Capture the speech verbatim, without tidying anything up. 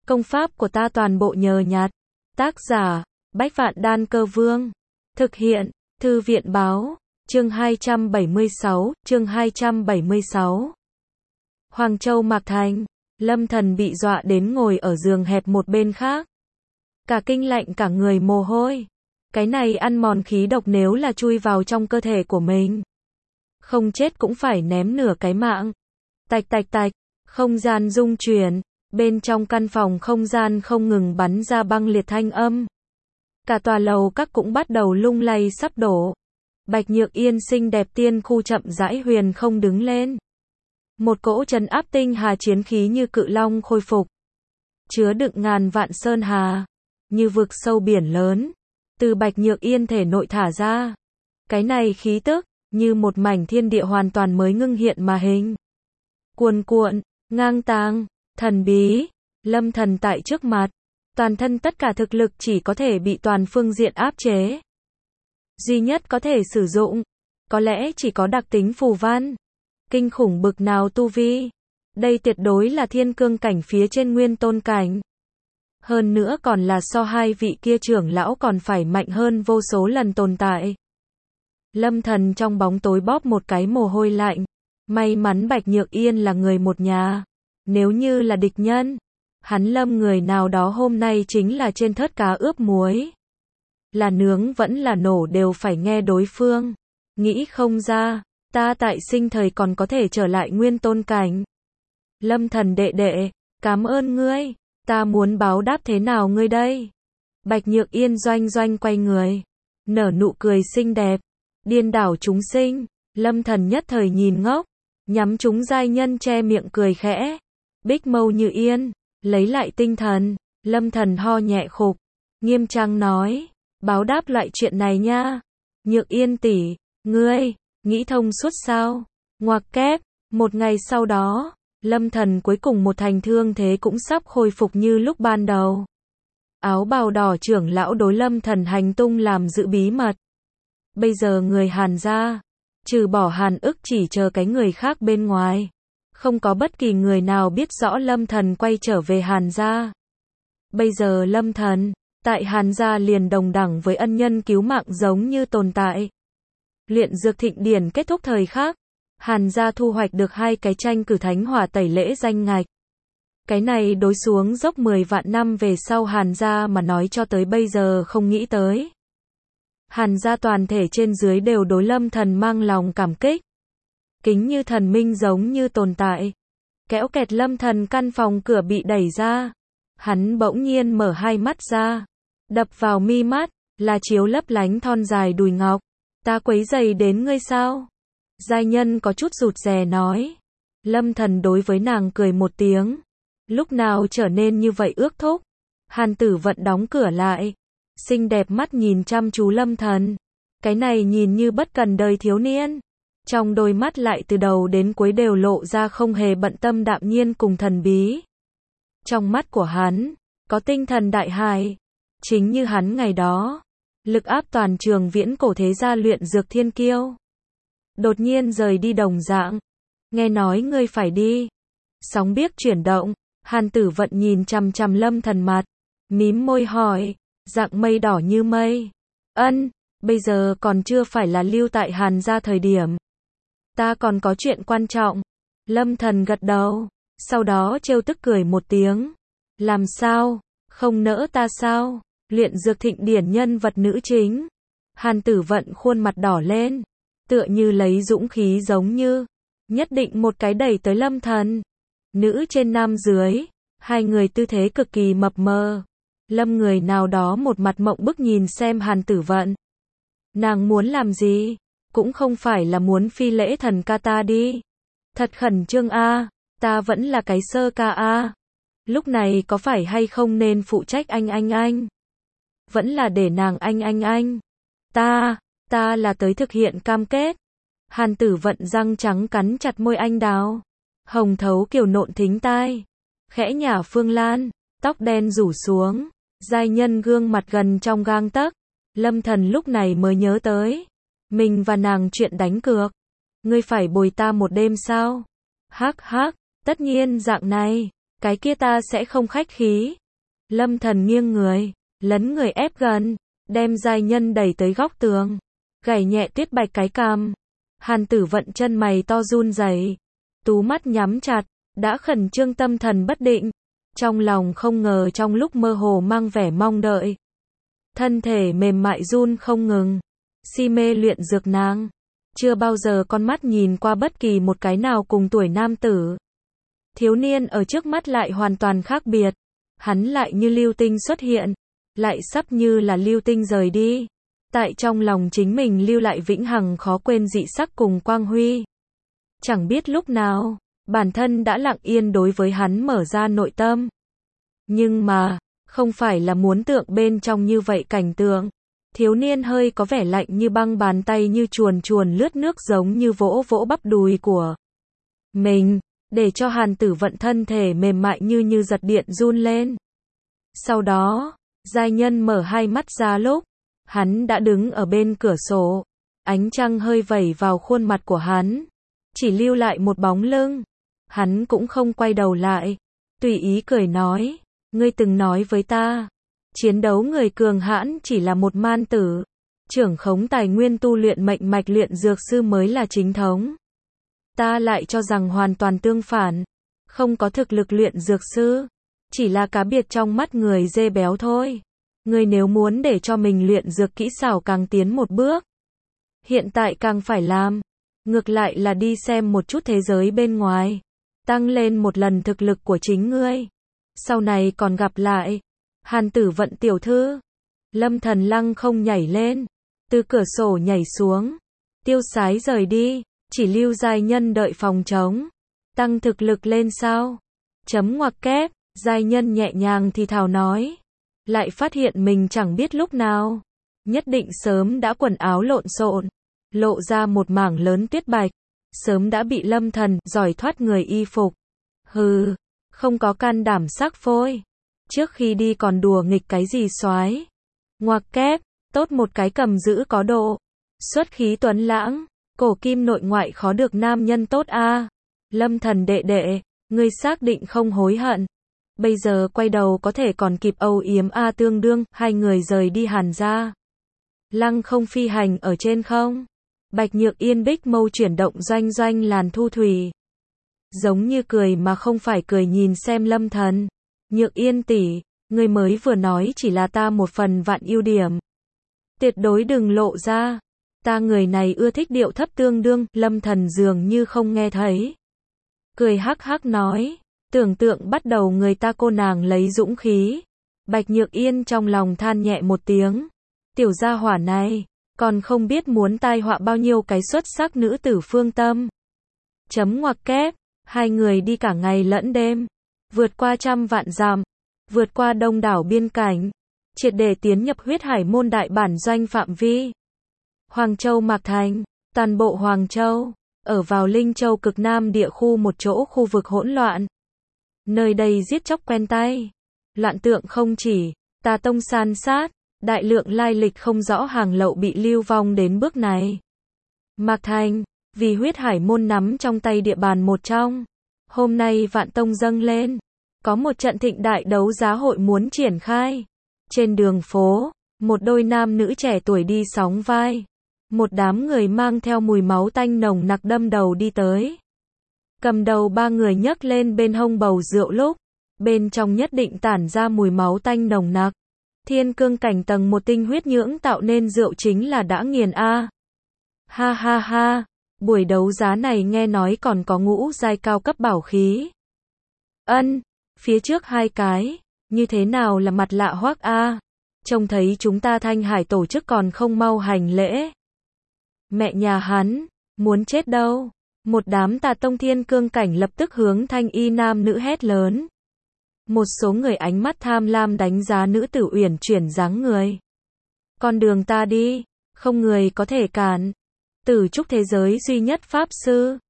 Công pháp của ta toàn bộ nhờ nhặt. Tác giả, Bách Vạn Đan Cơ Vương. Thực hiện, Thư viện Báo. Chương hai trăm bảy mươi sáu, chương hai trăm bảy mươi sáu. Hoàng Châu Mạc Thành, Lâm Thần bị dọa đến ngồi ở giường hẹp một bên khác. Cả kinh lạnh cả người mồ hôi. Cái này ăn mòn khí độc nếu là chui vào trong cơ thể của mình. Không chết cũng phải ném nửa cái mạng. Tạch tạch tạch, không gian rung chuyển, bên trong căn phòng không gian không ngừng bắn ra băng liệt thanh âm. Cả tòa lầu các cũng bắt đầu lung lay sắp đổ. Bạch Nhược Yên xinh đẹp tiên khu chậm rãi huyền không đứng lên. Một cỗ trấn áp tinh hà chiến khí như cự long khôi phục. Chứa đựng ngàn vạn sơn hà, như vực sâu biển lớn, từ Bạch Nhược Yên thể nội thả ra. Cái này khí tức, như một mảnh thiên địa hoàn toàn mới ngưng hiện mà hình. Cuồn cuộn, ngang tàng, thần bí, Lâm Thần tại trước mặt. Toàn thân tất cả thực lực chỉ có thể bị toàn phương diện áp chế. Duy nhất có thể sử dụng, có lẽ chỉ có đặc tính phù văn. Kinh khủng bực nào tu vi. Đây tuyệt đối là thiên cương cảnh phía trên nguyên tôn cảnh. Hơn nữa còn là so hai vị kia trưởng lão còn phải mạnh hơn vô số lần tồn tại. Lâm Thần trong bóng tối bóp một cái mồ hôi lạnh. May mắn Bạch Nhược Yên là người một nhà. Nếu như là địch nhân, hắn Lâm người nào đó hôm nay chính là trên thớt cá ướp muối. Là nướng vẫn là nổ đều phải nghe đối phương. Nghĩ không ra, ta tại sinh thời còn có thể trở lại nguyên tôn cảnh. Lâm Thần đệ đệ, cảm ơn ngươi, ta muốn báo đáp thế nào ngươi đây? Bạch Nhược Yên doanh doanh quay người, nở nụ cười xinh đẹp, điên đảo chúng sinh. Lâm Thần nhất thời nhìn ngốc, nhắm chúng giai nhân che miệng cười khẽ. Bích mâu như yên, lấy lại tinh thần. Lâm Thần ho nhẹ khục, nghiêm trang nói, báo đáp loại chuyện này nha. Nhược Yên tỷ, ngươi nghĩ thông suốt sao? Ngoặc kép. Một ngày sau đó, Lâm Thần cuối cùng một thành thương thế cũng sắp khôi phục như lúc ban đầu. Áo bào đỏ trưởng lão đối Lâm Thần hành tung làm giữ bí mật. Bây giờ người Hàn gia, trừ bỏ Hàn Ức chỉ chờ cái người khác bên ngoài. Không có bất kỳ người nào biết rõ Lâm Thần quay trở về Hàn gia. Bây giờ Lâm Thần, tại Hàn gia liền đồng đẳng với ân nhân cứu mạng giống như tồn tại. Luyện dược thịnh điển kết thúc thời khắc, Hàn gia thu hoạch được hai cái tranh cử thánh hỏa tẩy lễ danh ngạch. Cái này đối xuống dốc mười vạn năm về sau Hàn gia mà nói cho tới bây giờ không nghĩ tới. Hàn gia toàn thể trên dưới đều đối Lâm Thần mang lòng cảm kích. Kính như thần minh giống như tồn tại. Kéo kẹt Lâm Thần căn phòng cửa bị đẩy ra. Hắn bỗng nhiên mở hai mắt ra. Đập vào mi mắt, là chiếu lấp lánh thon dài đùi ngọc. Ta quấy rầy đến ngươi sao? Giai nhân có chút rụt rè nói. Lâm Thần đối với nàng cười một tiếng. Lúc nào trở nên như vậy ước thúc? Hàn Tử Vận đóng cửa lại. Xinh đẹp mắt nhìn chăm chú Lâm Thần. Cái này nhìn như bất cần đời thiếu niên. Trong đôi mắt lại từ đầu đến cuối đều lộ ra không hề bận tâm đạm nhiên cùng thần bí. Trong mắt của hắn, có tinh thần đại hải. Chính như hắn ngày đó. Lực áp toàn trường viễn cổ thế gia luyện dược thiên kiêu. Đột nhiên rời đi đồng dạng. Nghe nói ngươi phải đi. Sóng biếc chuyển động. Hàn Tử Vận nhìn chằm chằm Lâm Thần mặt. Mím môi hỏi. Dạng mây đỏ như mây. Ân, bây giờ còn chưa phải là lưu tại Hàn gia thời điểm. Ta còn có chuyện quan trọng. Lâm Thần gật đầu. Sau đó trêu tức cười một tiếng. Làm sao? Không nỡ ta sao? Luyện dược thịnh điển nhân vật nữ chính. Hàn Tử Vận khuôn mặt đỏ lên. Tựa như lấy dũng khí giống như. Nhất định một cái đẩy tới Lâm Thần. Nữ trên nam dưới. Hai người tư thế cực kỳ mập mờ. Lâm người nào đó một mặt mộng bức nhìn xem Hàn Tử Vận. Nàng muốn làm gì? Cũng không phải là muốn phi lễ thần ca ta đi. Thật khẩn trương a, ta vẫn là cái sơ ca a. Lúc này có phải hay không nên phụ trách anh anh anh? Vẫn là để nàng anh anh anh. Ta, ta là tới thực hiện cam kết. Hàn Tử Vận răng trắng cắn chặt môi anh đào. Hồng thấu kiều nộn thính tai. Khẽ nhả Phương Lan, tóc đen rủ xuống. Giai nhân gương mặt gần trong gang tấc. Lâm Thần lúc này mới nhớ tới. Mình và nàng chuyện đánh cược. Ngươi phải bồi ta một đêm sao? Hắc hắc, tất nhiên dạng này. Cái kia ta sẽ không khách khí. Lâm Thần nghiêng người, lấn người ép gần, đem giai nhân đẩy tới góc tường, gảy nhẹ Tuyết Bạch cái cằm. Hàn Tử Vận chân mày to run rẩy, tú mắt nhắm chặt, đã khẩn trương tâm thần bất định, trong lòng không ngờ trong lúc mơ hồ mang vẻ mong đợi. Thân thể mềm mại run không ngừng, si mê luyện dược nàng, chưa bao giờ con mắt nhìn qua bất kỳ một cái nào cùng tuổi nam tử. Thiếu niên ở trước mắt lại hoàn toàn khác biệt, hắn lại như lưu tinh xuất hiện, lại sắp như là lưu tinh rời đi. Tại trong lòng chính mình lưu lại vĩnh hằng khó quên dị sắc cùng quang huy. Chẳng biết lúc nào, bản thân đã lặng yên đối với hắn mở ra nội tâm. Nhưng mà, không phải là muốn tượng bên trong như vậy cảnh tượng. Thiếu niên hơi có vẻ lạnh như băng, bàn tay như chuồn chuồn lướt nước giống như vỗ vỗ bắp đùi của mình, để cho Hàn Tử Vận thân thể mềm mại như như giật điện run lên. Sau đó, giai nhân mở hai mắt ra lúc, hắn đã đứng ở bên cửa sổ, ánh trăng hơi vẩy vào khuôn mặt của hắn, chỉ lưu lại một bóng lưng. Hắn cũng không quay đầu lại, tùy ý cười nói, ngươi từng nói với ta, chiến đấu người cường hãn chỉ là một man tử, trưởng khống tài nguyên tu luyện mệnh mạch luyện dược sư mới là chính thống. Ta lại cho rằng hoàn toàn tương phản, không có thực lực luyện dược sư, chỉ là cá biệt trong mắt người dê béo thôi. Ngươi nếu muốn để cho mình luyện dược kỹ xảo càng tiến một bước, hiện tại càng phải làm, ngược lại là đi xem một chút thế giới bên ngoài, tăng lên một lần thực lực của chính ngươi. Sau này còn gặp lại. Hàn Tử Vận tiểu thư. Lâm Thần lăng không nhảy lên, từ cửa sổ nhảy xuống, tiêu sái rời đi, chỉ lưu giai nhân đợi phòng trống. Tăng thực lực lên sao? Chấm ngoặc kép, giai nhân nhẹ nhàng thì thào nói. Lại phát hiện mình chẳng biết lúc nào, nhất định sớm đã quần áo lộn xộn, lộ ra một mảng lớn tuyết bạch, sớm đã bị Lâm Thần giỏi thoát người y phục. Hừ, không có can đảm sắc phôi, trước khi đi còn đùa nghịch cái gì soái. Ngoặc kép, tốt một cái cầm giữ có độ, xuất khí tuấn lãng, cổ kim nội ngoại khó được nam nhân tốt a. À. Lâm Thần đệ đệ, ngươi xác định không hối hận? Bây giờ quay đầu có thể còn kịp âu yếm a. Tương đương, hai người rời đi Hàn gia. Lăng không phi hành ở trên không. Bạch Nhược Yên bích mâu chuyển động doanh doanh làn thu thủy. Giống như cười mà không phải cười nhìn xem Lâm Thần. Nhược Yên tỷ, ngươi mới vừa nói chỉ là ta một phần vạn ưu điểm. Tuyệt đối đừng lộ ra. Ta người này ưa thích điệu thấp tương đương, Lâm Thần dường như không nghe thấy. Cười hắc hắc nói. Tưởng tượng bắt đầu người ta cô nàng lấy dũng khí. Bạch Nhược Yên trong lòng than nhẹ một tiếng. Tiểu gia hỏa này, còn không biết muốn tai họa bao nhiêu cái xuất sắc nữ tử phương tâm. Chấm ngoặc kép, hai người đi cả ngày lẫn đêm, vượt qua trăm vạn dặm, vượt qua đông đảo biên cảnh, triệt để tiến nhập huyết hải môn đại bản doanh phạm vi. Hoàng Châu Mạc Thành, toàn bộ Hoàng Châu, ở vào Linh Châu cực nam địa khu một chỗ khu vực hỗn loạn. Nơi đây giết chóc quen tay, loạn tượng không chỉ, tà tông san sát, đại lượng lai lịch không rõ hàng lậu bị lưu vong đến bước này. Mạc Thành, vì huyết hải môn nắm trong tay địa bàn một trong, hôm nay vạn tông dâng lên, có một trận thịnh đại đấu giá hội muốn triển khai. Trên đường phố, một đôi nam nữ trẻ tuổi đi sóng vai, một đám người mang theo mùi máu tanh nồng nặc đâm đầu đi tới. Cầm đầu ba người nhấc lên bên hông bầu rượu lúc, bên trong nhất định tản ra mùi máu tanh nồng nặc. Thiên cương cảnh tầng một tinh huyết nhưỡng tạo nên rượu chính là đã nghiền a. Ha ha ha, buổi đấu giá này nghe nói còn có ngũ giai cao cấp bảo khí. Ân, phía trước hai cái, như thế nào là mặt lạ hoắc a. Trông thấy chúng ta Thanh Hải tổ chức còn không mau hành lễ. Mẹ nhà hắn, muốn chết đâu. Một đám tà tông thiên cương cảnh lập tức hướng thanh y nam nữ hét lớn. Một số người ánh mắt tham lam đánh giá nữ tử uyển chuyển dáng người. Con đường ta đi, không người có thể cản. Tử trúc thế giới duy nhất pháp sư,